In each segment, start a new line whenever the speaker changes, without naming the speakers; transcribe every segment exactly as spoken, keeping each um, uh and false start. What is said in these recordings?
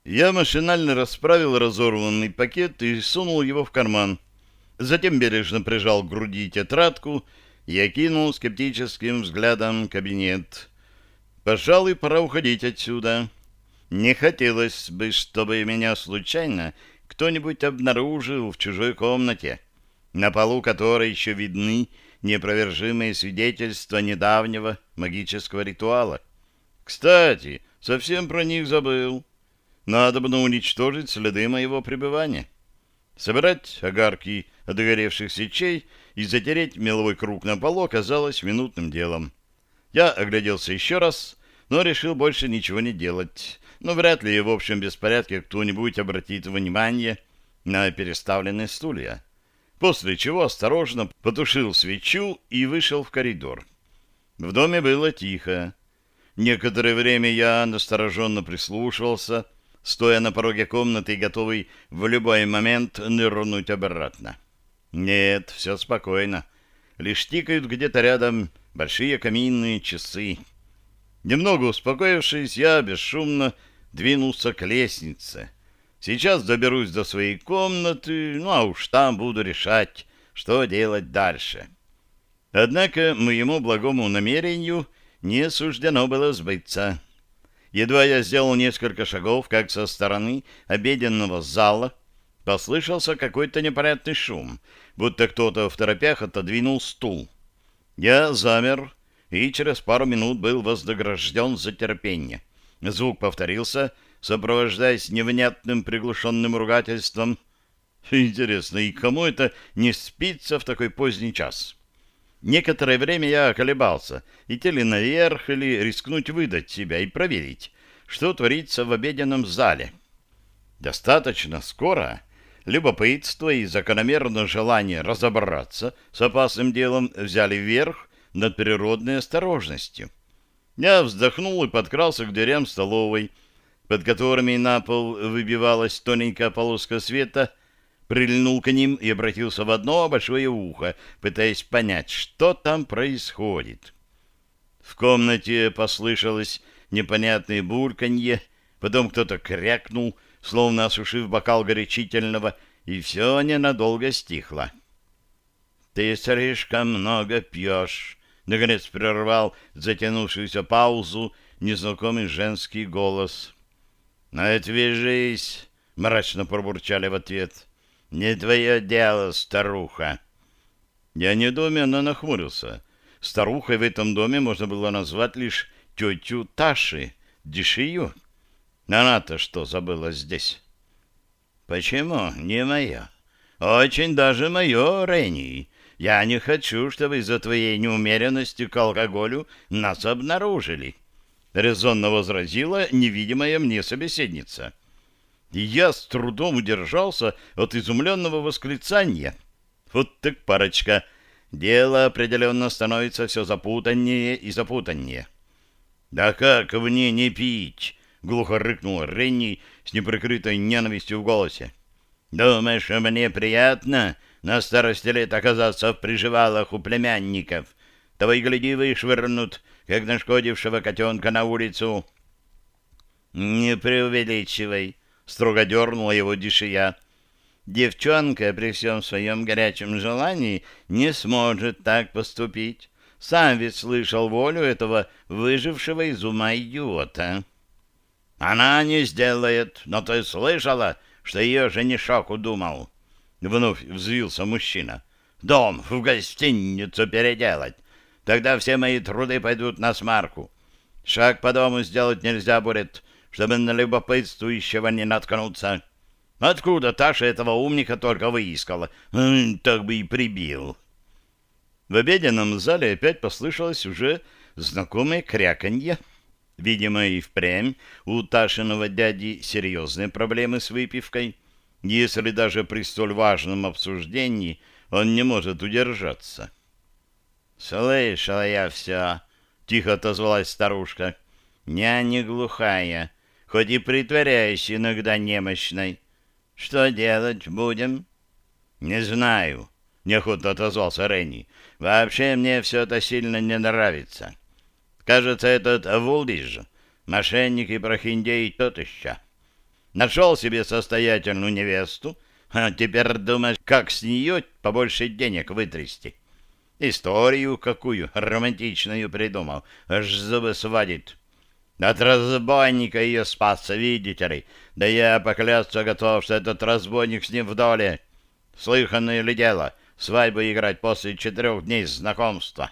Я машинально расправил разорванный пакет и сунул его в карман. Затем бережно прижал к груди тетрадку и окинул скептическим взглядом кабинет. Пожалуй, пора уходить отсюда. Не хотелось бы, чтобы меня случайно кто-нибудь обнаружил в чужой комнате, на полу которой еще видны неопровержимые свидетельства недавнего магического ритуала. Кстати, совсем про них забыл. Надо бы уничтожить следы моего пребывания. Собирать огарки от догоревших свечей и затереть меловой круг на полу оказалось минутным делом. Я огляделся еще раз, но решил больше ничего не делать. Но вряд ли в общем беспорядке кто-нибудь обратит внимание на переставленные стулья. После чего осторожно потушил свечу и вышел в коридор. В доме было тихо. Некоторое время я настороженно прислушивался, стоя на пороге комнаты и готовый в любой момент нырнуть обратно. Нет, все спокойно. Лишь тикают где-то рядом большие каминные часы. Немного успокоившись, я бесшумно двинулся к лестнице. Сейчас доберусь до своей комнаты, ну а уж там буду решать, что делать дальше. Однако моему благому намерению не суждено было сбыться. Едва я сделал несколько шагов, как со стороны обеденного зала послышался какой-то непонятный шум, будто кто-то в торопях отодвинул стул. Я замер и через пару минут был вознагражден за терпение. Звук повторился, сопровождаясь невнятным приглушенным ругательством. Интересно, и кому это не спится в такой поздний час? Некоторое время я колебался, идти ли наверх или рискнуть выдать себя и проверить, что творится в обеденном зале. Достаточно скоро любопытство и закономерное желание разобраться с опасным делом взяли верх над природной осторожностью. Я вздохнул и подкрался к дверям столовой, под которыми на пол выбивалась тоненькая полоска света, прильнул к ним и обратился в одно большое ухо, пытаясь понять, что там происходит. В комнате послышалось непонятное бульканье, потом кто-то крякнул, словно осушив бокал горячительного, и все ненадолго стихло. «Ты слишком много пьешь», — наконец прервал затянувшуюся паузу незнакомый женский голос. «Отвяжись», — мрачно пробурчали в ответ. «Не твое дело, старуха». Я недоуменно нахмурился. Старухой в этом доме можно было назвать лишь тетю Таши, Дишию. Она-то что забыла здесь? «Почему не мое? Очень даже мое, Ренни. Я не хочу, чтобы из-за твоей неумеренности к алкоголю нас обнаружили», — резонно возразила невидимая мне собеседница. И я с трудом удержался от изумленного восклицания. Вот так парочка. Дело определенно становится все запутаннее и запутаннее. «Да как мне не пить?» — глухо рыкнул Ренни с неприкрытой ненавистью в голосе. «Думаешь, мне приятно на старости лет оказаться в приживалах у племянников? Того и гляди вышвырнут, как нашкодившего котенка на улицу». «Не преувеличивай», — строго дернула его Дишия. «Девчонка при всем своем горячем желании не сможет так поступить. Сам ведь слышал волю этого выжившего из ума идиота». «Она не сделает, но ты слышала, что ее женишок удумал?» Вновь взвился мужчина. «Дом в гостиницу переделать. Тогда все мои труды пойдут на смарку. Шаг по дому сделать нельзя будет, чтобы на любопытствующего не наткнуться. Откуда Таша этого умника только выискала? Так бы и прибил». В обеденном зале опять послышалось уже знакомое кряканье. Видимо, и впрямь у Ташиного дяди серьезные проблемы с выпивкой, если даже при столь важном обсуждении он не может удержаться. «Слышала я все», — тихо отозвалась старушка. «Я не глухая, хоть и притворяюсь иногда немощной. Что делать будем?» «Не знаю», — неохотно отозвался Ренни. «Вообще мне все это сильно не нравится. Кажется, этот Вулдиж, мошенник и прохиндей тот еще. Нашел себе состоятельную невесту, а теперь думаешь, как с нее побольше денег вытрясти. Историю какую романтичную придумал, аж зубы сводит. От разбойника ее спасся, видите ли. Да я поклясться готов, что этот разбойник с ним в доле. Слыханное ли дело свадьбу играть после четырех дней знакомства?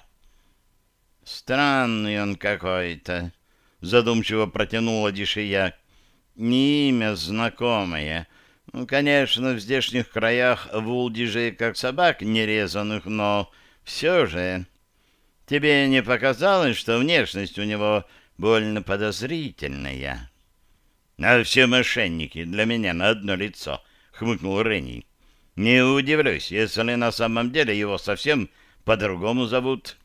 Странный он какой-то, задумчиво протянула Дишия. Не имя знакомое. Ну, конечно, в здешних краях вулдижей как собак нерезанных, но все же... Тебе не показалось, что внешность у него больно подозрительная? — А все мошенники для меня на одно лицо, — хмыкнул Ренни. — Не удивлюсь, если на самом деле его совсем по-другому зовут.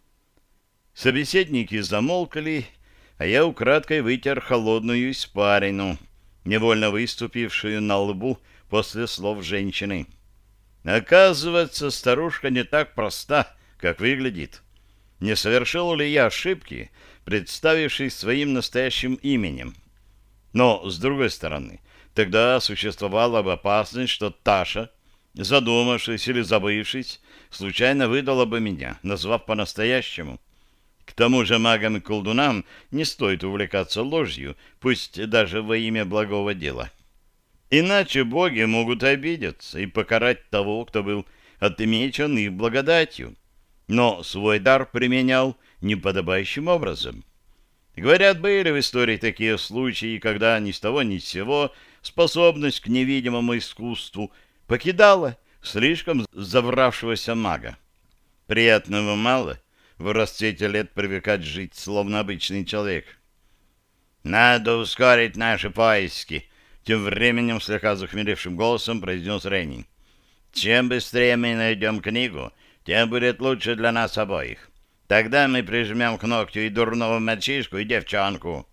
Собеседники замолкли, а я украдкой вытер холодную испарину, невольно выступившую на лбу после слов женщины. Оказывается, старушка не так проста, как выглядит. Не совершил ли я ошибки, представившись своим настоящим именем? Но, с другой стороны, тогда существовала бы опасность, что Таша, задумавшись или забывшись, случайно выдала бы меня, назвав по-настоящему. К тому же магам и колдунам не стоит увлекаться ложью, пусть даже во имя благого дела. Иначе боги могут обидеться и покарать того, кто был отмечен их благодатью, но свой дар применял неподобающим образом. Говорят, были в истории такие случаи, когда ни с того ни с сего способность к невидимому искусству покидала слишком завравшегося мага. Приятного мало в расцвете лет привыкать жить, словно обычный человек. «Надо ускорить наши поиски», — тем временем слегка захмелевшим голосом произнес Ренни. «Чем быстрее мы найдем книгу, тем будет лучше для нас обоих. Тогда мы прижмем к ногтю и дурного мальчишку, и девчонку».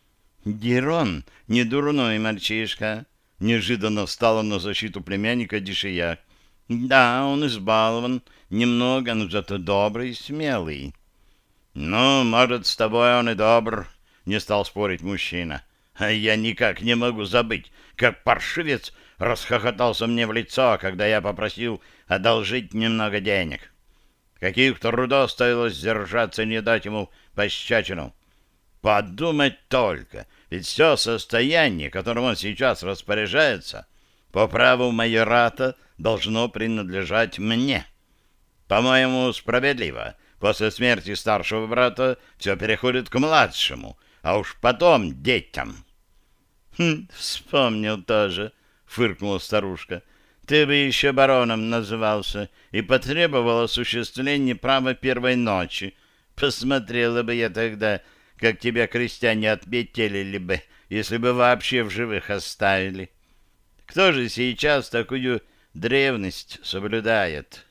«Дирон не дурной мальчишка», — неожиданно встала на защиту племянника Дишия. «Да, он избалован, немного, но зато добрый и смелый». «Ну, может, с тобой он и добр», — не стал спорить мужчина. «А я никак не могу забыть, как паршивец расхохотался мне в лицо, когда я попросил одолжить немного денег. Каких трудов стоило сдержаться и не дать ему пощечину. Подумать только, ведь все состояние, которым он сейчас распоряжается, по праву майората должно принадлежать мне. По-моему, справедливо. После смерти старшего брата все переходит к младшему, а уж потом детям». «Хм, вспомнил тоже», — фыркнула старушка. «Ты бы еще бароном назывался и потребовал осуществления права первой ночи. Посмотрела бы я тогда, как тебя крестьяне отметелили бы, если бы вообще в живых оставили. Кто же сейчас такую древность соблюдает?»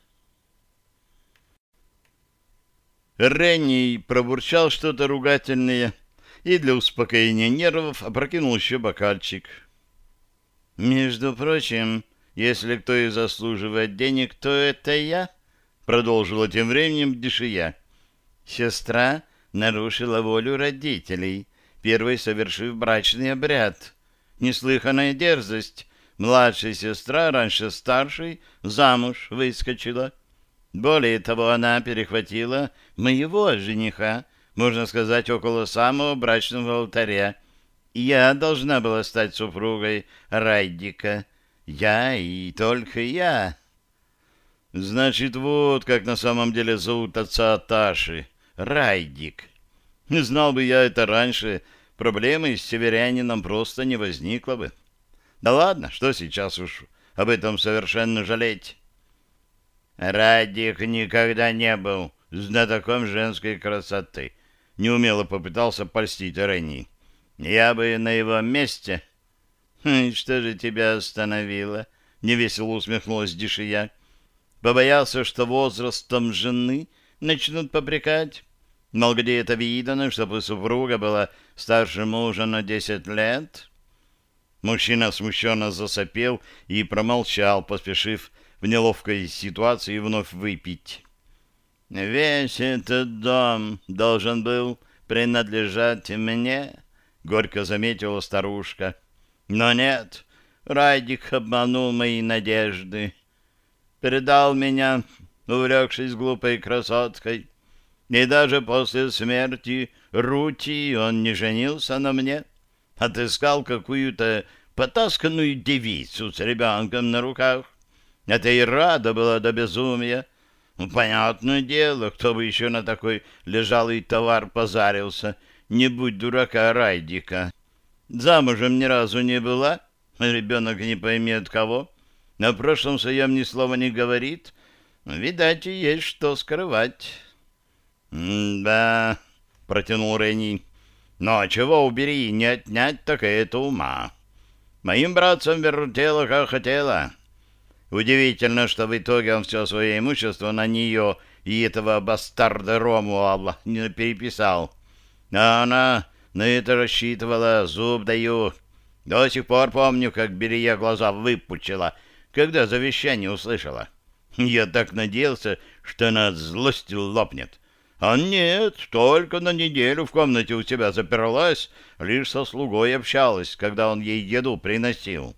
Ренни пробурчал что-то ругательное и для успокоения нервов опрокинул еще бокальчик. «Между прочим, если кто и заслуживает денег, то это я», — продолжила тем временем Дишия. «Сестра нарушила волю родителей, первой совершив брачный обряд. Неслыханная дерзость. Младшая сестра раньше старшей замуж выскочила. Более того, она перехватила моего жениха, можно сказать, около самого брачного алтаря. Я должна была стать супругой Райдика. Я и только я». «Значит, вот как на самом деле зовут отца Таши. Райдик. Не знал бы я это раньше, проблемы с северянином просто не возникло бы. Да ладно, что сейчас уж об этом совершенно жалеть». «Радик никогда не был знатоком женской красоты», — неумело попытался польстить Ренни. «Я бы на его месте...» «И что же тебя остановило?» — невесело усмехнулась Дишия. «Побоялся, что возрастом жены начнут попрекать? Мол, где это видано, чтобы супруга была старше мужа на десять лет?» Мужчина смущенно засопел и промолчал, поспешив в неловкой ситуации вновь выпить. «Весь этот дом должен был принадлежать мне», — горько заметила старушка. Но нет, Райдик обманул мои надежды. Передал меня, увлекшись глупой красоткой. И даже после смерти Рути он не женился на мне. Отыскал какую-то потасканную девицу с ребенком на руках. Это и рада была до безумия. Ну, понятное дело, кто бы еще на такой лежалый товар позарился, не будь дурака Райдика. Замужем ни разу не была, ребенок не поймет кого. О прошлом своем ни слова не говорит. Видать, и есть что скрывать. «Да», — протянул Ренни, — «но чего убери, не отнять, так это ума. Моим братцам вертела, как хотела. Удивительно, что в итоге он все свое имущество на нее и этого бастарда Ромуала не переписал. А она на это рассчитывала, зуб даю. До сих пор помню, как Берия глаза выпучила, когда завещание услышала. Я так надеялся, что она от злости лопнет. А нет, только на неделю в комнате у тебя заперлась, лишь со слугой общалась, когда он ей еду приносил».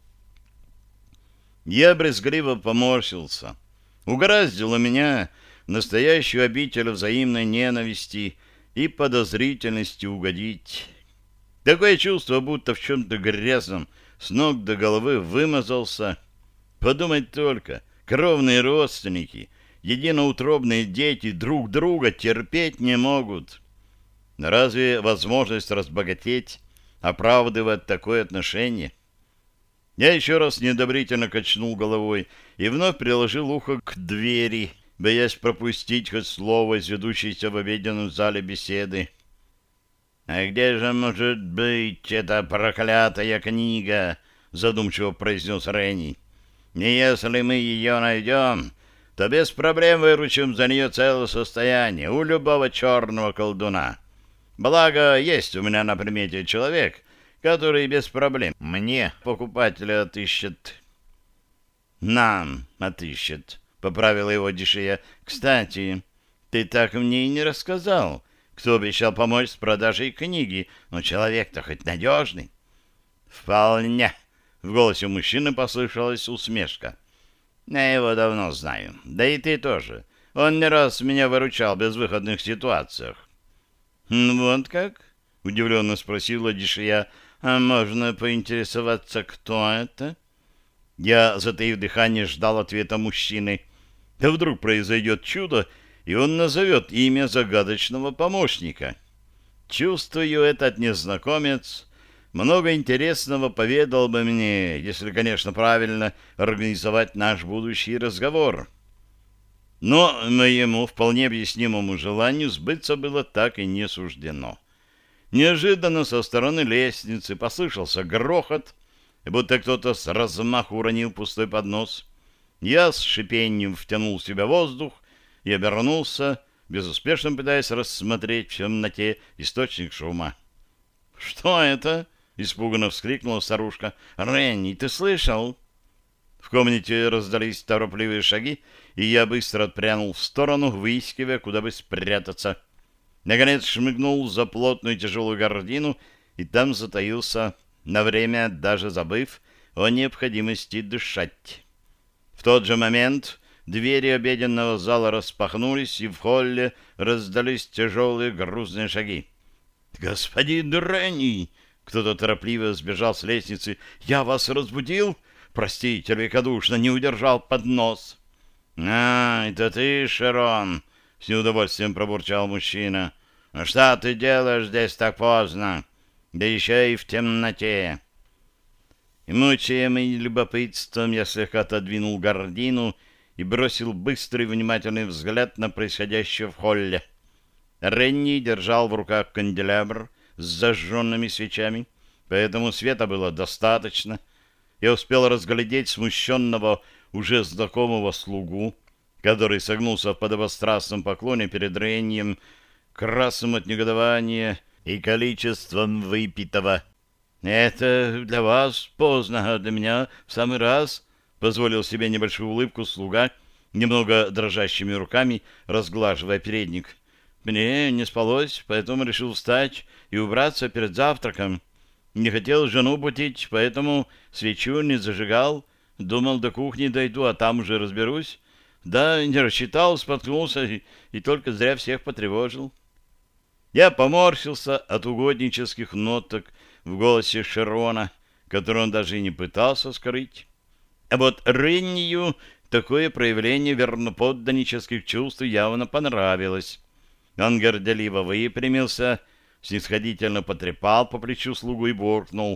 Я брезгливо поморщился. Угораздило меня в настоящую обитель взаимной ненависти и подозрительности угодить. Такое чувство, будто в чем-то грязном с ног до головы вымазался. Подумать только, кровные родственники, единоутробные дети друг друга терпеть не могут. Разве возможность разбогатеть оправдывает такое отношение? Я еще раз неодобрительно качнул головой и вновь приложил ухо к двери, боясь пропустить хоть слово из ведущейся в обеденном зале беседы. «А где же может быть эта проклятая книга?» — задумчиво произнес Ренни. «И если мы ее найдем, то без проблем выручим за нее целое состояние у любого черного колдуна. Благо, есть у меня на примете человек, который без проблем мне покупателя отыщет». «Нам отыщет», — поправила его Дишия. «Кстати, ты так мне и не рассказал, кто обещал помочь с продажей книги, но человек-то хоть надежный». «Вполне», — в голосе мужчины послышалась усмешка. «Я его давно знаю, да и ты тоже. Он не раз меня выручал в безвыходных ситуациях». «Вот как?» — удивленно спросила Дишия. «А можно поинтересоваться, кто это?» Я, затаив дыхание, ждал ответа мужчины. Да вдруг произойдет чудо, и он назовет имя загадочного помощника. Чувствую, этот незнакомец много интересного поведал бы мне, если, конечно, правильно организовать наш будущий разговор. Но моему вполне объяснимому желанию сбыться было так и не суждено. Неожиданно со стороны лестницы послышался грохот, будто кто-то с размаху уронил пустой поднос. Я с шипением втянул в себя воздух и обернулся, безуспешно пытаясь рассмотреть в темноте источник шума. «Что это?» — испуганно вскрикнула старушка. «Ренни, ты слышал?» В комнате раздались торопливые шаги, и я быстро отпрянул в сторону, выискивая, куда бы спрятаться. Наконец шмыгнул за плотную тяжелую гордину, и там затаился, на время даже забыв о необходимости дышать. В тот же момент двери обеденного зала распахнулись, и в холле раздались тяжелые грузные шаги. «Господин Ренни!» — кто-то торопливо сбежал с лестницы. «Я вас разбудил? Простите, великодушно, не удержал поднос». «А, это ты, Шерон!» — с неудовольствием пробурчал мужчина. «Что ты делаешь здесь так поздно? Да еще и в темноте!» И, мучаемый любопытством, я слегка отодвинул гардину и бросил быстрый внимательный взгляд на происходящее в холле. Ренни держал в руках канделябр с зажженными свечами, поэтому света было достаточно. Я успел разглядеть смущенного, уже знакомого слугу, который согнулся в подобострастном поклоне перед Реннием, красным от негодования и количеством выпитого. «Это для вас поздно, а для меня в самый раз», — позволил себе небольшую улыбку слуга, немного дрожащими руками разглаживая передник. «Мне не спалось, поэтому решил встать и убраться перед завтраком. Не хотел жену будить, поэтому свечу не зажигал. Думал, до кухни дойду, а там уже разберусь. Да, не рассчитал, споткнулся и, и только зря всех потревожил. Я поморщился от угоднических ноток в голосе Шерона, который он даже и не пытался скрыть. А вот Реннию такое проявление верноподданнических чувств явно понравилось. Он горделиво выпрямился, снисходительно потрепал по плечу слугу и буркнул: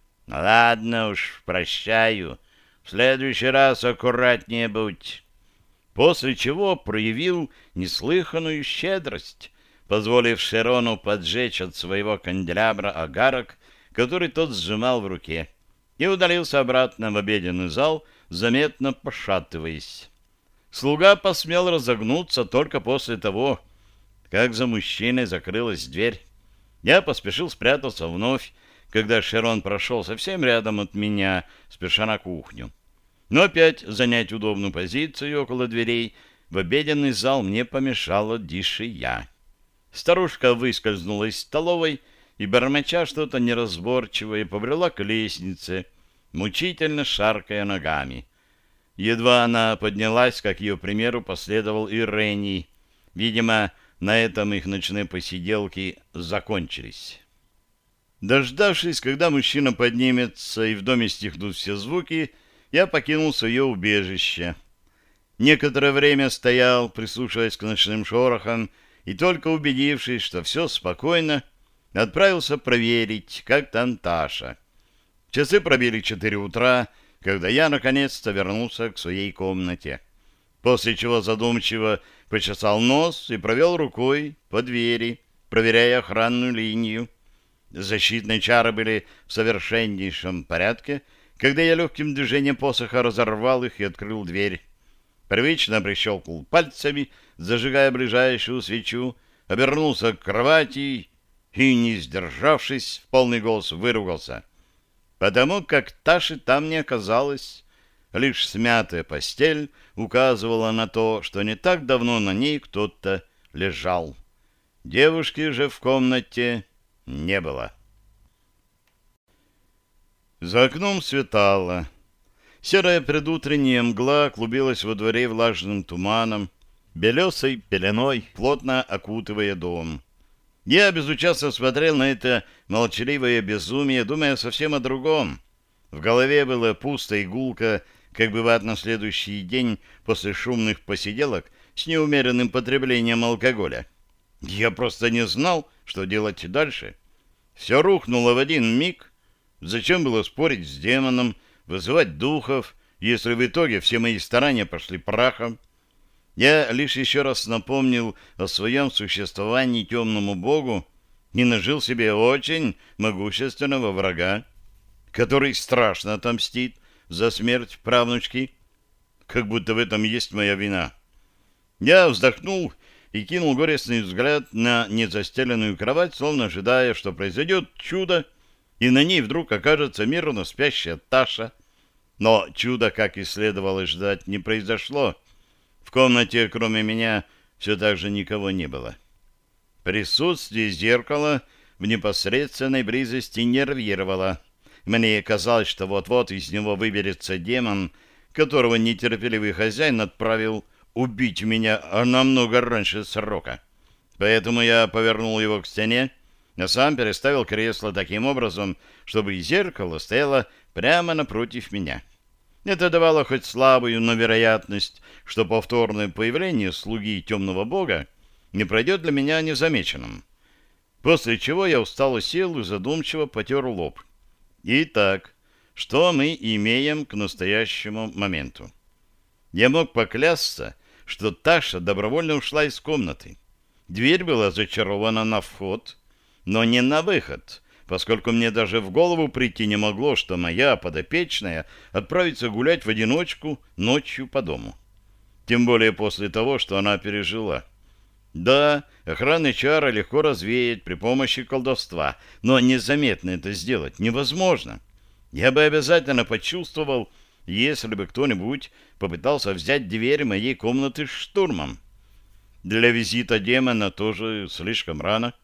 «Ладно уж, прощаю. В следующий раз аккуратнее будь». После чего проявил неслыханную щедрость, позволив Шерону поджечь от своего канделябра огарок, который тот сжимал в руке, и удалился обратно в обеденный зал, заметно пошатываясь. Слуга посмел разогнуться только после того, как за мужчиной закрылась дверь. Я поспешил спрятаться вновь, когда Шерон прошел совсем рядом от меня, спеша на кухню. Но опять занять удобную позицию около дверей в обеденный зал мне помешала Дишия. Старушка выскользнула из столовой и, бормоча что-то неразборчивое, побрела к лестнице, мучительно шаркая ногами. Едва она поднялась, как ее примеру последовал и Ренни. Видимо, на этом их ночные посиделки закончились. Дождавшись, когда мужчина поднимется и в доме стихнут все звуки, я покинул свое убежище. Некоторое время стоял, прислушиваясь к ночным шорохам, и только убедившись, что все спокойно, отправился проверить, как там Таша. Часы пробили четыре утра, когда я наконец-то вернулся к своей комнате, после чего задумчиво почесал нос и провел рукой по двери, проверяя охранную линию. Защитные чары были в совершеннейшем порядке, когда я легким движением посоха разорвал их и открыл дверь. Привычно прищелкнул пальцами, зажигая ближайшую свечу, обернулся к кровати и, не сдержавшись, в полный голос выругался, потому как Таши там не оказалось. Лишь смятая постель указывала на то, что не так давно на ней кто-то лежал. Девушки же в комнате не было. За окном светало. Серая предутренняя мгла клубилась во дворе влажным туманом, белесой пеленой, плотно окутывая дом. Я безучастно смотрел на это молчаливое безумие, думая совсем о другом. В голове было пусто и гулко, как бывает на следующий день после шумных посиделок с неумеренным потреблением алкоголя. Я просто не знал, что делать дальше. Все рухнуло в один миг. Зачем было спорить с демоном, вызывать духов, если в итоге все мои старания пошли прахом? Я лишь еще раз напомнил о своем существовании темному богу и нажил себе очень могущественного врага, который страшно отомстит за смерть правнучки, как будто в этом есть моя вина. Я вздохнул и кинул горестный взгляд на незастеленную кровать, словно ожидая, что произойдет чудо, и на ней вдруг окажется мирно спящая Таша. Но чудо, как и следовало ждать, не произошло. В комнате, кроме меня, все так же никого не было. Присутствие зеркала в непосредственной близости нервировало. Мне казалось, что вот-вот из него выберется демон, которого нетерпеливый хозяин отправил убить меня намного раньше срока. Поэтому я повернул его к стене, а сам переставил кресло таким образом, чтобы зеркало стояло прямо напротив меня. Это давало хоть слабую, но вероятность, что повторное появление слуги темного бога не пройдет для меня незамеченным. После чего я устало сел и задумчиво потер лоб. Итак, что мы имеем к настоящему моменту? Я мог поклясться, что Таша добровольно ушла из комнаты. Дверь была зачарована на вход, но не на выход, поскольку мне даже в голову прийти не могло, что моя подопечная отправится гулять в одиночку ночью по дому. Тем более после того, что она пережила. Да, охранные чары легко развеять при помощи колдовства, но незаметно это сделать невозможно. Я бы обязательно почувствовал, если бы кто-нибудь попытался взять дверь моей комнаты штурмом. Для визита демона тоже слишком рано.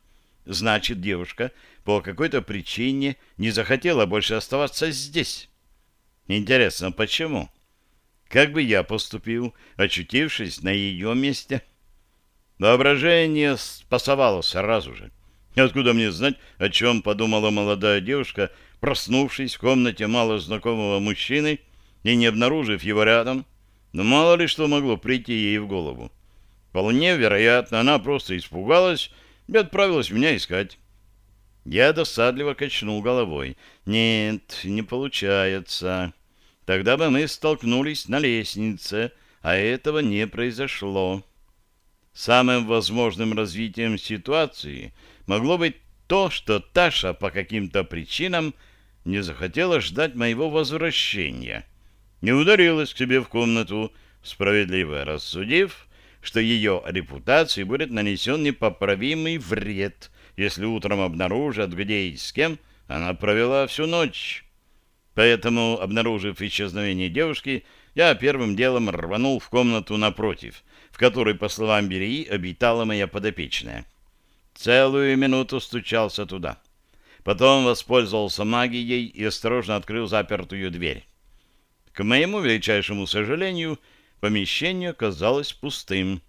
Значит, девушка по какой-то причине не захотела больше оставаться здесь. Интересно, почему? Как бы я поступил, очутившись на ее месте? Воображение спасовало сразу же. Откуда мне знать, о чем подумала молодая девушка, проснувшись в комнате малознакомого мужчины и не обнаружив его рядом? Но мало ли что могло прийти ей в голову. Вполне вероятно, она просто испугалась и отправилась меня искать. Я досадливо качнул головой. Нет, не получается. Тогда бы мы столкнулись на лестнице, а этого не произошло. Самым возможным развитием ситуации могло быть то, что Таша по каким-то причинам не захотела ждать моего возвращения. Не ударилась к себе в комнату, справедливо рассудив, что ее репутации будет нанесен непоправимый вред, если утром обнаружат, где и с кем она провела всю ночь. Поэтому, обнаружив исчезновение девушки, я первым делом рванул в комнату напротив, в которой, по словам Берии, обитала моя подопечная. Целую минуту стучался туда. Потом воспользовался магией и осторожно открыл запертую дверь. К моему величайшему сожалению, помещение казалось пустым.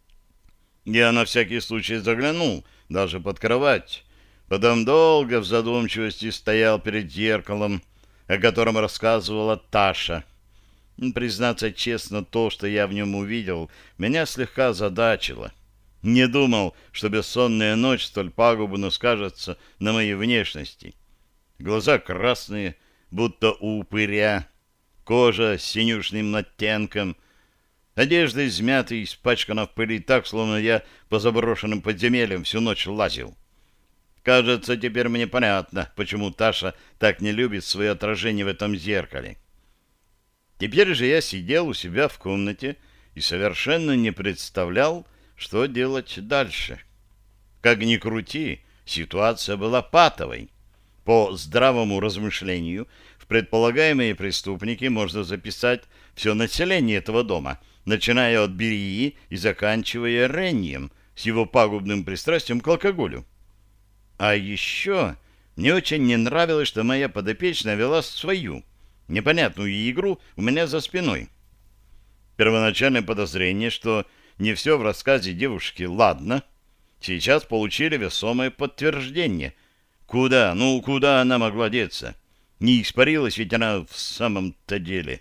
Я на всякий случай заглянул, даже под кровать. Потом долго в задумчивости стоял перед зеркалом, о котором рассказывала Таша. Признаться честно, то, что я в нем увидел, меня слегка озадачило. Не думал, что бессонная ночь столь пагубно скажется на моей внешности. Глаза красные, будто у упыря, кожа с синюшным оттенком, одежда измята и испачкана в пыли так, словно я по заброшенным подземельям всю ночь лазил. Кажется, теперь мне понятно, почему Таша так не любит свое отражение в этом зеркале. Теперь же я сидел у себя в комнате и совершенно не представлял, что делать дальше. Как ни крути, ситуация была патовой. По здравому размышлению, в предполагаемые преступники можно записать все население этого дома, начиная от Берии и заканчивая Реннием с его пагубным пристрастием к алкоголю. А еще мне очень не нравилось, что моя подопечная вела свою непонятную игру у меня за спиной. Первоначальное подозрение, что не все в рассказе девушки ладно, сейчас получили весомое подтверждение. Куда, ну куда она могла деться? Не испарилась ведь она в самом-то деле.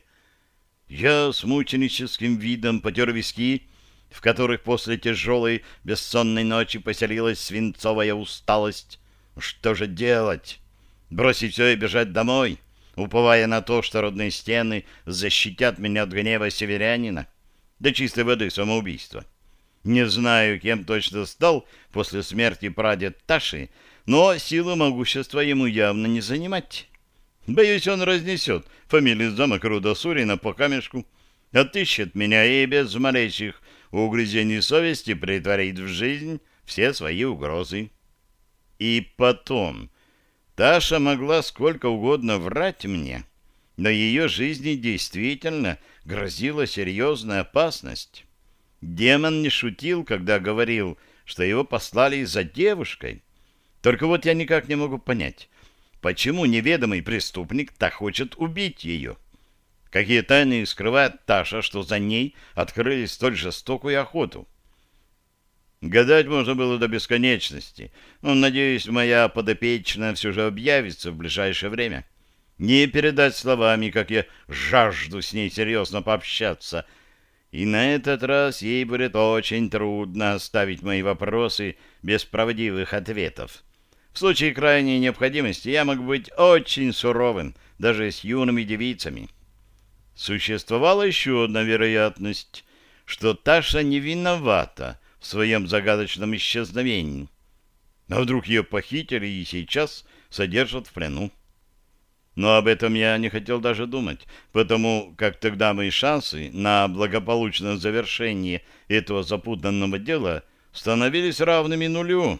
Я с мученическим видом потер виски, в которых после тяжелой бессонной ночи поселилась свинцовая усталость. Что же делать? Бросить все и бежать домой, уповая на то, что родные стены защитят меня от гнева северянина? До чистой воды самоубийство. Не знаю, кем точно стал после смерти прадед Таши, но силы могущества ему явно не занимать. Боюсь, он разнесет фамилию замок рода Сурина по камешку, отыщет меня и без малейших угрызений совести претворит в жизнь все свои угрозы. И потом, Таша могла сколько угодно врать мне, но ее жизни действительно грозила серьезная опасность. Демон не шутил, когда говорил, что его послали за девушкой. Только вот я никак не могу понять, почему неведомый преступник так хочет убить ее. Какие тайны скрывает Таша, что за ней открыли столь жестокую охоту? Гадать можно было до бесконечности, но, надеюсь, моя подопечная все же объявится в ближайшее время. Не передать словами, как я жажду с ней серьезно пообщаться. И на этот раз ей будет очень трудно оставить мои вопросы без правдивых ответов. В случае крайней необходимости я мог быть очень суровым, даже с юными девицами. Существовала еще одна вероятность, что Таша не виновата в своем загадочном исчезновении. А вдруг ее похитили и сейчас содержат в плену? Но об этом я не хотел даже думать, потому как тогда мои шансы на благополучное завершение этого запутанного дела становились равными нулю.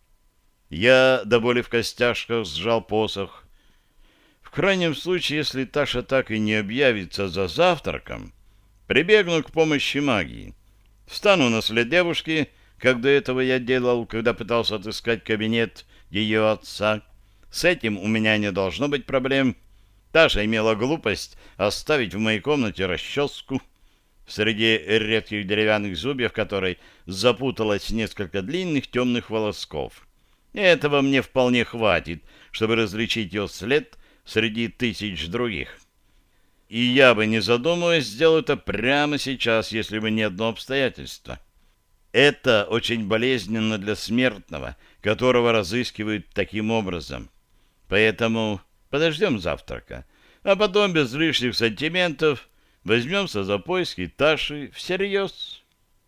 Я до боли в костяшках сжал посох. В крайнем случае, если Таша так и не объявится за завтраком, прибегну к помощи магии. Встану на след девушки, как до этого я делал, когда пытался отыскать кабинет ее отца. С этим у меня не должно быть проблем. Таша имела глупость оставить в моей комнате расческу, среди редких деревянных зубьев которой запуталось несколько длинных темных волосков. И этого мне вполне хватит, чтобы различить ее след среди тысяч других. И я бы, не задумываясь, сделал это прямо сейчас, если бы не одно обстоятельство. Это очень болезненно для смертного, которого разыскивают таким образом. Поэтому подождем завтрака, а потом без лишних сантиментов возьмемся за поиски Таши всерьез.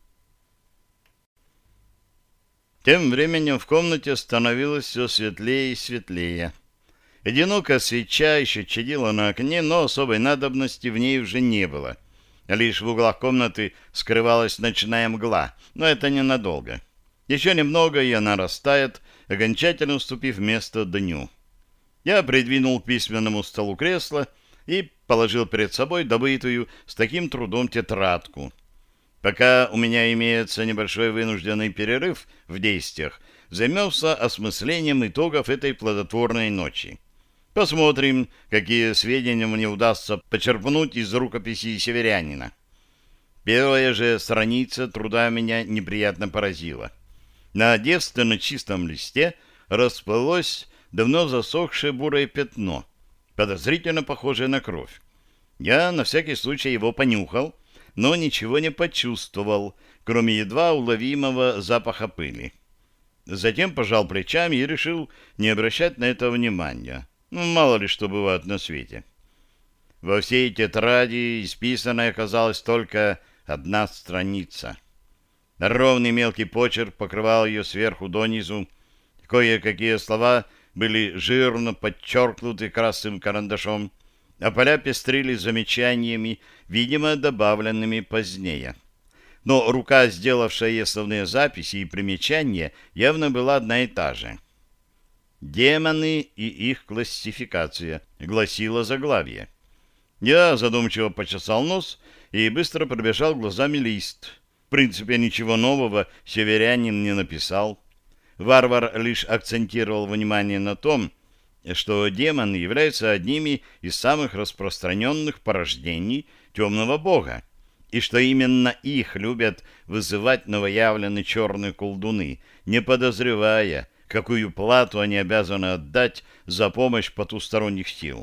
Тем временем в комнате становилось все светлее и светлее. Одинокая свеча еще чадила на окне, но особой надобности в ней уже не было. Лишь в углах комнаты скрывалась ночная мгла, но это ненадолго. Еще немного, и она растает, окончательно уступив место дню. Я придвинул к письменному столу кресло и положил перед собой добытую с таким трудом тетрадку. Пока у меня имеется небольшой вынужденный перерыв в действиях, займемся осмыслением итогов этой плодотворной ночи. Посмотрим, какие сведения мне удастся почерпнуть из рукописи северянина. Первая же страница труда меня неприятно поразила. На девственно чистом листе расплылось давно засохшее бурое пятно, подозрительно похожее на кровь. Я на всякий случай его понюхал, но ничего не почувствовал, кроме едва уловимого запаха пыли. Затем пожал плечами и решил не обращать на это внимания. Ну, мало ли что бывает на свете. Во всей тетради исписанной оказалась только одна страница. Ровный мелкий почерк покрывал ее сверху донизу. Кое-какие слова были жирно подчеркнуты красным карандашом, а поля пестрили замечаниями, видимо, добавленными позднее. Но рука, сделавшая основные записи и примечания, явно была одна и та же. «Демоны и их классификация», — гласило заглавие. Я задумчиво почесал нос и быстро пробежал глазами лист. В принципе, ничего нового северянин не написал. Варвар лишь акцентировал внимание на том, что демоны являются одними из самых распространенных порождений темного бога, и что именно их любят вызывать новоявленные черные колдуны, не подозревая, какую плату они обязаны отдать за помощь потусторонних сил.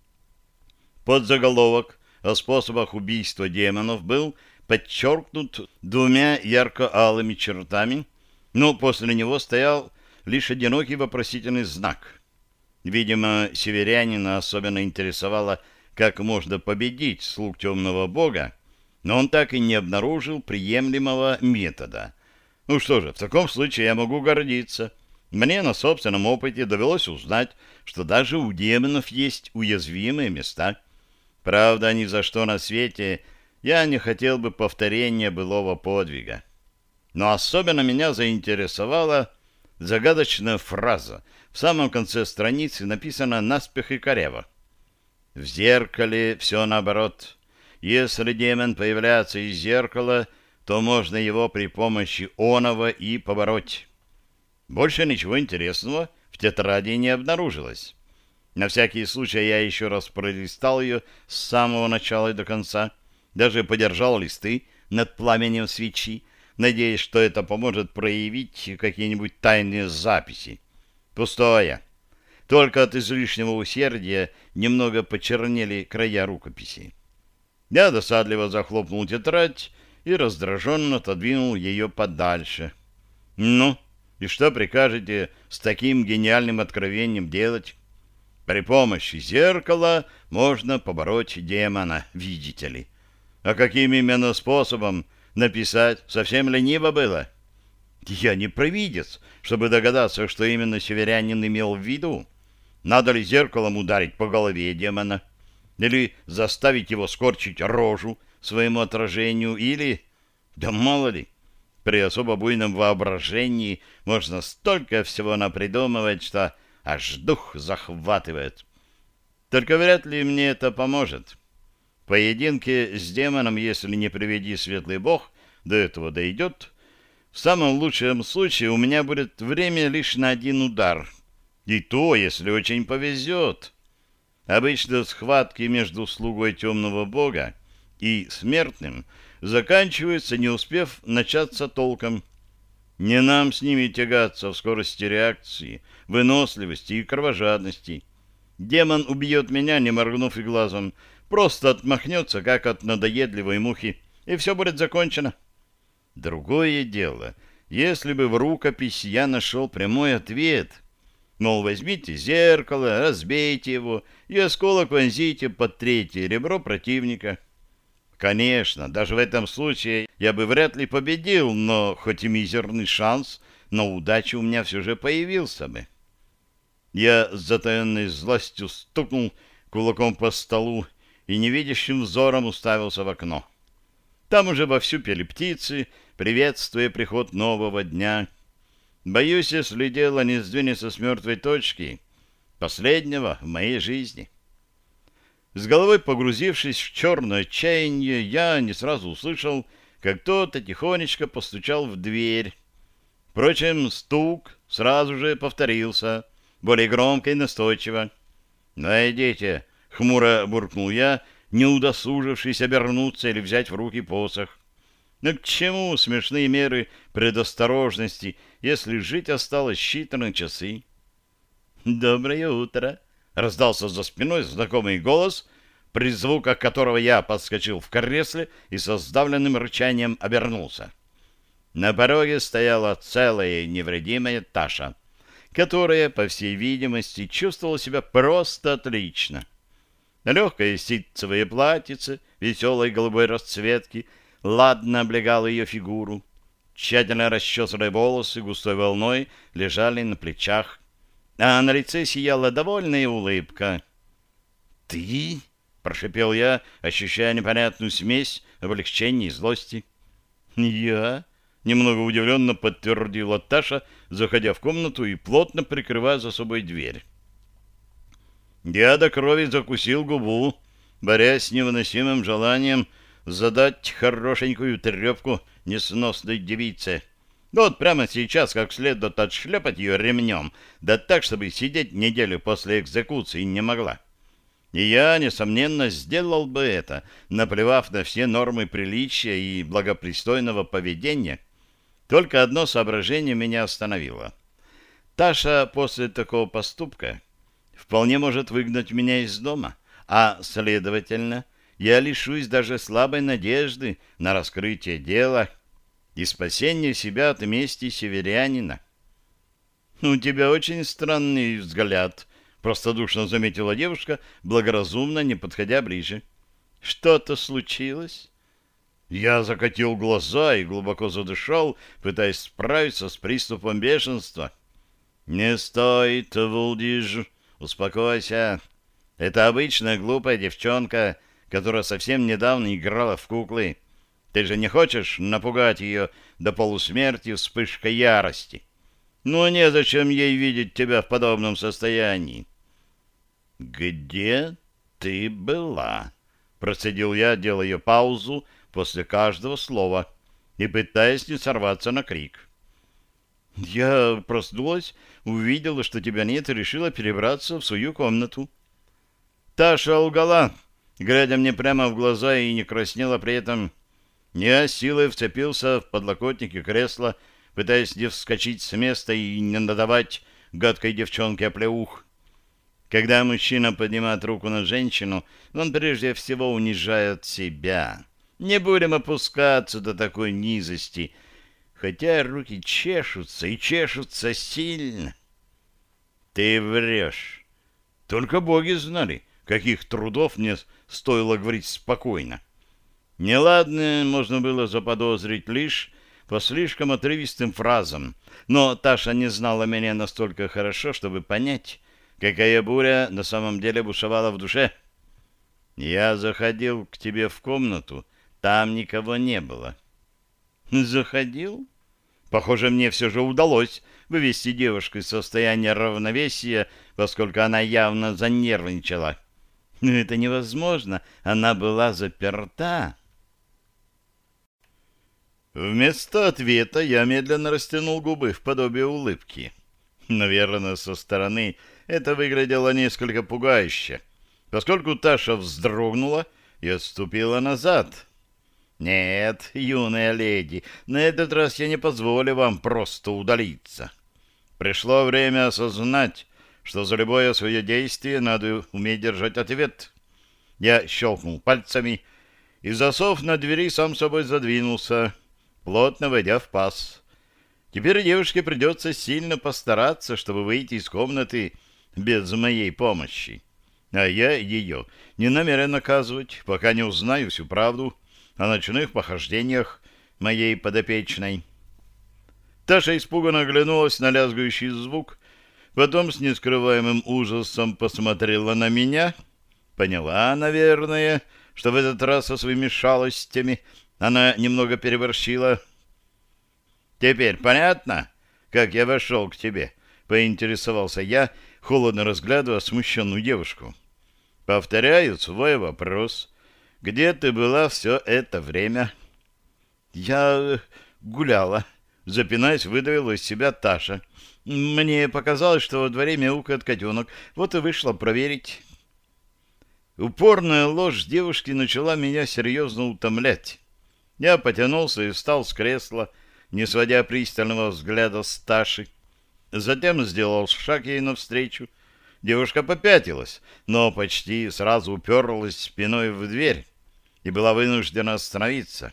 Подзаголовок о способах убийства демонов был подчеркнут двумя ярко-алыми чертами, но после него стоял лишь одинокий вопросительный знак. Видимо, северянина особенно интересовало, как можно победить слуг темного бога, но он так и не обнаружил приемлемого метода. Ну что же, в таком случае я могу гордиться. Мне на собственном опыте довелось узнать, что даже у демонов есть уязвимые места. Правда, ни за что на свете я не хотел бы повторения былого подвига. Но особенно меня заинтересовала загадочная фраза. В самом конце страницы написано наспех и коряво. В зеркале все наоборот. Если демон появляется из зеркала, то можно его при помощи оного и побороть. Больше ничего интересного в тетради не обнаружилось. На всякий случай я еще раз пролистал ее с самого начала и до конца, даже подержал листы над пламенем свечи, надеясь, что это поможет проявить какие-нибудь тайные записи. Пустое. Только от излишнего усердия немного почернели края рукописи. Я досадливо захлопнул тетрадь и раздраженно отодвинул ее подальше. Ну, и что прикажете с таким гениальным откровением делать? При помощи зеркала можно побороть демона, видите ли. А каким именно способом написать, совсем лениво было? Я не провидец, чтобы догадаться, что именно северянин имел в виду. Надо ли зеркалом ударить по голове демона? Или заставить его скорчить рожу своему отражению? Или... Да мало ли, при особо буйном воображении можно столько всего напридумывать, что аж дух захватывает. Только вряд ли мне это поможет. В поединке с демоном, если не приведи светлый бог, до этого дойдет, В самом лучшем случае у меня будет время лишь на один удар. И то, если очень повезет. Обычно схватки между слугой темного бога и смертным заканчиваются, не успев начаться толком. Не нам с ними тягаться в скорости реакции, выносливости и кровожадности. Демон убьет меня, не моргнув и глазом, просто отмахнется, как от надоедливой мухи, и все будет закончено. Другое дело, если бы в рукописи я нашел прямой ответ, мол, возьмите зеркало, разбейте его и осколок вонзите под третье ребро противника. Конечно, даже в этом случае я бы вряд ли победил, но хоть и мизерный шанс на удачу у меня все же появился бы. Я с затаенной злостью стукнул кулаком по столу и невидящим взором уставился в окно. Там уже вовсю пели птицы, приветствуя приход нового дня. Боюсь, если дело не сдвинется с мертвой точки, последнего в моей жизни. С головой погрузившись в черное отчаяние, я не сразу услышал, как кто-то тихонечко постучал в дверь. Впрочем, стук сразу же повторился, более громко и настойчиво. «Найдите!» — хмуро буркнул я, не удосужившись обернуться или взять в руки посох. Но к чему смешные меры предосторожности, если жить осталось считанные часы? «Доброе утро!» — раздался за спиной знакомый голос, при звуках которого я подскочил в кресле и со сдавленным рычанием обернулся. На пороге стояла целая и невредимая Таша, которая, по всей видимости, чувствовала себя просто отлично. Легкое ситцевое платьице веселой голубой расцветки ладно облегало ее фигуру. Тщательно расчесанные волосы густой волной лежали на плечах, а на лице сияла довольная улыбка. «Ты?» — прошипел я, ощущая непонятную смесь облегчения и злости. «Я?» — немного удивленно подтвердила Таша, заходя в комнату и плотно прикрывая за собой дверь. Я до крови закусил губу, борясь с невыносимым желанием задать хорошенькую трепку несносной девице. Вот прямо сейчас как следует отшлепать ее ремнем, да так, чтобы сидеть неделю после экзекуции не могла. И я, несомненно, сделал бы это, наплевав на все нормы приличия и благопристойного поведения. Только одно соображение меня остановило. Таша после такого поступка вполне может выгнать меня из дома, а, следовательно, я лишусь даже слабой надежды на раскрытие дела и спасение себя от мести северянина. — У тебя очень странный взгляд, — простодушно заметила девушка, благоразумно не подходя ближе. — Что-то случилось? Я закатил глаза и глубоко задышал, пытаясь справиться с приступом бешенства. — Не стоит, Вулдиж, успокойся. Это обычная глупая девчонка, которая совсем недавно играла в куклы. Ты же не хочешь напугать ее до полусмерти вспышкой ярости? Ну, незачем ей видеть тебя в подобном состоянии. — Где ты была? — процедил я, делая паузу после каждого слова и пытаясь не сорваться на крик. — Я проснулась, увидела, что тебя нет, и решила перебраться в свою комнату. Таша лгала, глядя мне прямо в глаза, и не краснела при этом. Я силой вцепился в подлокотники кресла, пытаясь не вскочить с места и не надавать гадкой девчонке оплеух. Когда мужчина поднимает руку на женщину, он прежде всего унижает себя. Не будем опускаться до такой низости, хотя руки чешутся, и чешутся сильно. Ты врешь. Только боги знали, каких трудов мне стоило говорить спокойно. Неладное можно было заподозрить лишь по слишком отрывистым фразам, но Таша не знала меня настолько хорошо, чтобы понять, какая буря на самом деле бушевала в душе. Я заходил к тебе в комнату, там никого не было. Заходил? Похоже, мне все же удалось вывести девушку из состояния равновесия, поскольку она явно занервничала. Но это невозможно, она была заперта. Вместо ответа я медленно растянул губы в подобие улыбки. Наверное, со стороны это выглядело несколько пугающе, поскольку Таша вздрогнула и отступила назад. «Нет, юная леди, на этот раз я не позволю вам просто удалиться. Пришло время осознать, что за любое свое действие надо уметь держать ответ». Я щелкнул пальцами, и засов на двери сам собой задвинулся, плотно войдя в паз. Теперь девушке придется сильно постараться, чтобы выйти из комнаты без моей помощи. А я ее не намерен наказывать, пока не узнаю всю правду о ночных похождениях моей подопечной. Таша испуганно оглянулась на лязгающий звук, потом с нескрываемым ужасом посмотрела на меня, поняла, наверное, что в этот раз со своими шалостями она немного переборщила. «Теперь понятно, как я вошел к тебе?» — поинтересовался я, холодно разглядывая смущенную девушку. «Повторяю свой вопрос. Где ты была все это время?» «Я гуляла», — запинаясь, выдавила из себя Таша. «Мне показалось, что во дворе мяукает котенок. Вот и вышла проверить». Упорная ложь девушки начала меня серьезно утомлять. Я потянулся и встал с кресла, не сводя пристального взгляда с Таши. Затем сделал шаг ей навстречу. Девушка попятилась, но почти сразу уперлась спиной в дверь и была вынуждена остановиться.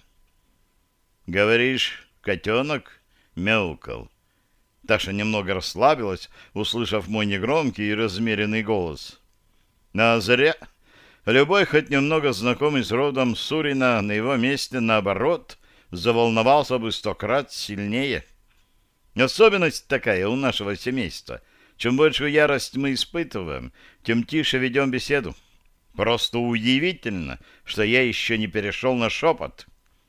«Говоришь, котенок мяукал?» Таша немного расслабилась, услышав мой негромкий и размеренный голос. «А зря. Любой, хоть немного знакомый с родом Сурина, на его месте, наоборот, заволновался бы сто крат сильнее. Особенность такая у нашего семейства. Чем большую ярость мы испытываем, тем тише ведем беседу. Просто удивительно, что я еще не перешел на шепот».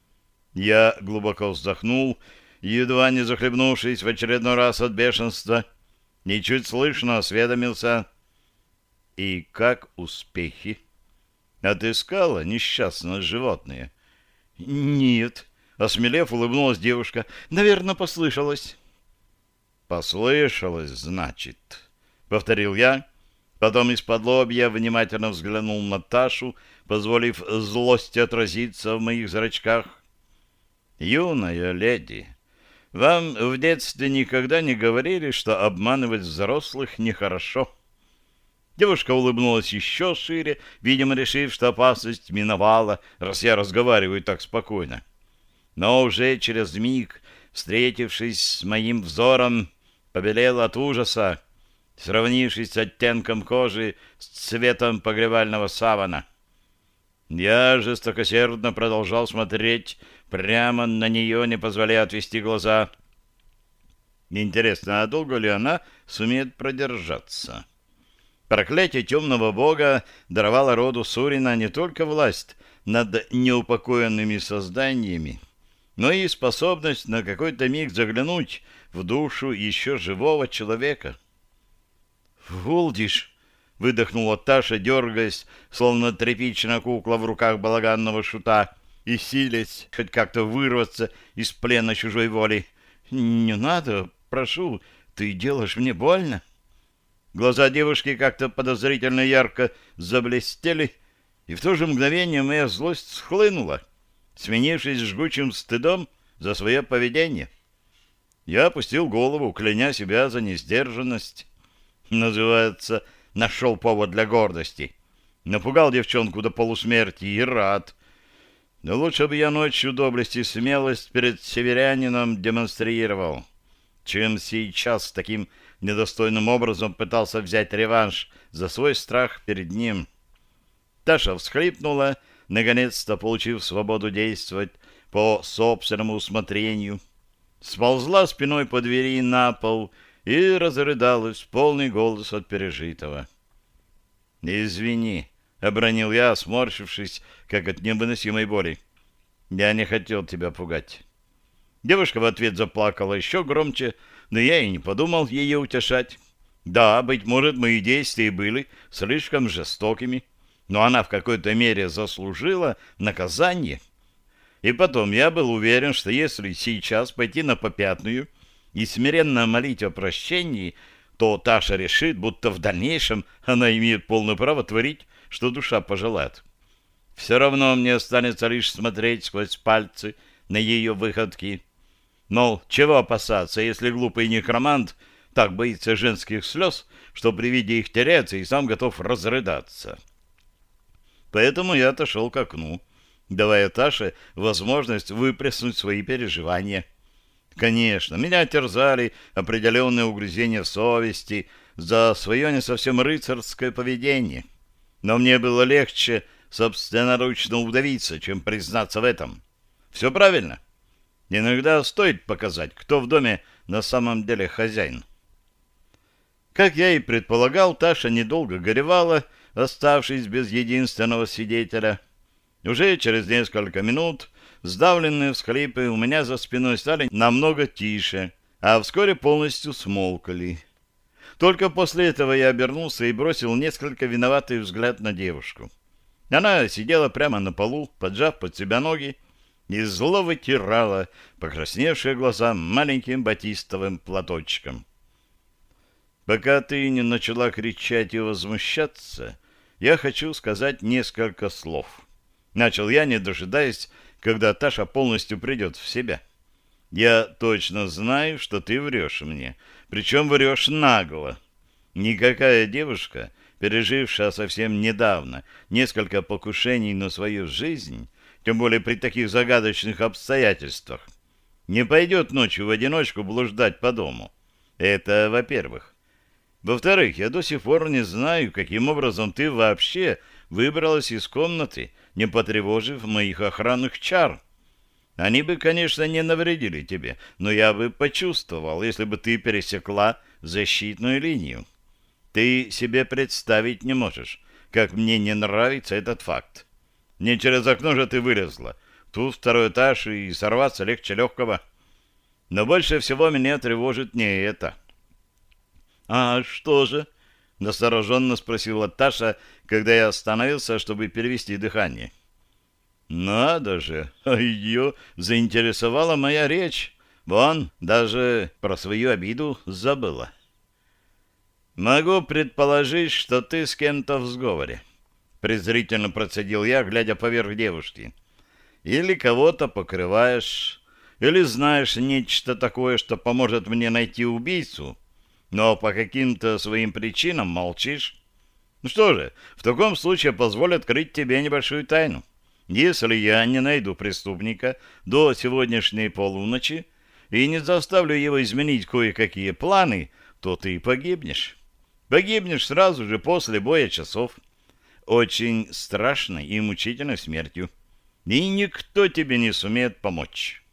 Я глубоко вздохнул, едва не захлебнувшись в очередной раз от бешенства, и чуть слышно осведомился. «И как успехи? Отыскала несчастное животное?» «Нет», — осмелев, улыбнулась девушка. «Наверное, послышалось». «Послышалось, значит», — повторил я. Потом из-под лобья внимательно взглянул на Ташу, позволив злости отразиться в моих зрачках. «Юная леди, вам в детстве никогда не говорили, что обманывать взрослых нехорошо?» Девушка улыбнулась еще шире, видимо, решив, что опасность миновала, раз я разговариваю так спокойно. Но уже через миг, встретившись с моим взором, побелела от ужаса, сравнившись с оттенком кожи с цветом погребального савана. Я жестокосердно продолжал смотреть прямо на нее, не позволяя отвести глаза. Интересно, а долго ли она сумеет продержаться? Проклятие темного бога даровало роду Сурина не только власть над неупокоенными созданиями, но и способность на какой-то миг заглянуть в душу еще живого человека. «Вулдиш!» — выдохнула Таша, дергаясь, словно тряпичная кукла в руках балаганного шута, и силясь хоть как-то вырваться из плена чужой воли. «Не надо, прошу, ты делаешь мне больно». Глаза девушки как-то подозрительно ярко заблестели, и в то же мгновение моя злость схлынула, сменившись жгучим стыдом за свое поведение. Я опустил голову, кляня себя за несдержанность. Называется, нашел повод для гордости. Напугал девчонку до полусмерти и рад. Но лучше бы я ночью доблесть и смелость перед северянином демонстрировал, чем сейчас таким недостойным образом пытался взять реванш за свой страх перед ним. Таша всхлипнула, наконец-то получив свободу действовать по собственному усмотрению, сползла спиной по двери на пол и разрыдалась в полный голос от пережитого. «Извини», — обронил я, сморщившись, как от невыносимой боли. «Я не хотел тебя пугать». Девушка в ответ заплакала еще громче, но я и не подумал ее утешать. Да, быть может, мои действия были слишком жестокими, но она в какой-то мере заслужила наказание. И потом, я был уверен, что если сейчас пойти на попятную и смиренно молить о прощении, то Таша решит, будто в дальнейшем она имеет полное право творить, что душа пожелает. Все равно мне останется лишь смотреть сквозь пальцы на ее выходки. Мол, чего опасаться, если глупый некромант так боится женских слез, что при виде их теряется и сам готов разрыдаться. Поэтому я отошел к окну, давая Таше возможность выплеснуть свои переживания. Конечно, меня терзали определенные угрызения совести за свое не совсем рыцарское поведение. Но мне было легче собственноручно удавиться, чем признаться в этом. Все правильно. Иногда стоит показать, кто в доме на самом деле хозяин. Как я и предполагал, Таша недолго горевала, оставшись без единственного свидетеля. Уже через несколько минут сдавленные всхлипы у меня за спиной стали намного тише, а вскоре полностью смолкли. Только после этого я обернулся и бросил несколько виноватый взгляд на девушку. Она сидела прямо на полу, поджав под себя ноги, и зло вытирала покрасневшие глаза маленьким батистовым платочком. Пока ты не начала кричать и возмущаться, я хочу сказать несколько слов. Начал я, не дожидаясь, когда Таша полностью придет в себя. Я точно знаю, что ты врешь мне, причем врешь нагло. Никакая девушка, пережившая совсем недавно несколько покушений на свою жизнь, тем более при таких загадочных обстоятельствах, не пойдет ночью в одиночку блуждать по дому. Это во-первых. Во-вторых, я до сих пор не знаю, каким образом ты вообще выбралась из комнаты, не потревожив моих охранных чар. Они бы, конечно, не навредили тебе, но я бы почувствовал, если бы ты пересекла защитную линию. Ты себе представить не можешь, как мне не нравится этот факт. Не через окно же ты вылезла. Тут второй этаж, и сорваться легче легкого. Но больше всего меня тревожит не это. — А что же? — настороженно спросила Таша, когда я остановился, чтобы перевести дыхание. — Надо же! Ее заинтересовала моя речь. Вон, даже про свою обиду забыла. — Могу предположить, что ты с кем-то в сговоре. Презрительно процедил я, глядя поверх девушки. Или кого-то покрываешь, или знаешь нечто такое, что поможет мне найти убийцу, но по каким-то своим причинам молчишь. Ну что же, в таком случае позволь открыть тебе небольшую тайну. Если я не найду преступника до сегодняшней полуночи и не заставлю его изменить кое-какие планы, то ты погибнешь. Погибнешь сразу же после боя часов. Очень страшной и мучительной смертью. И никто тебе не сумеет помочь».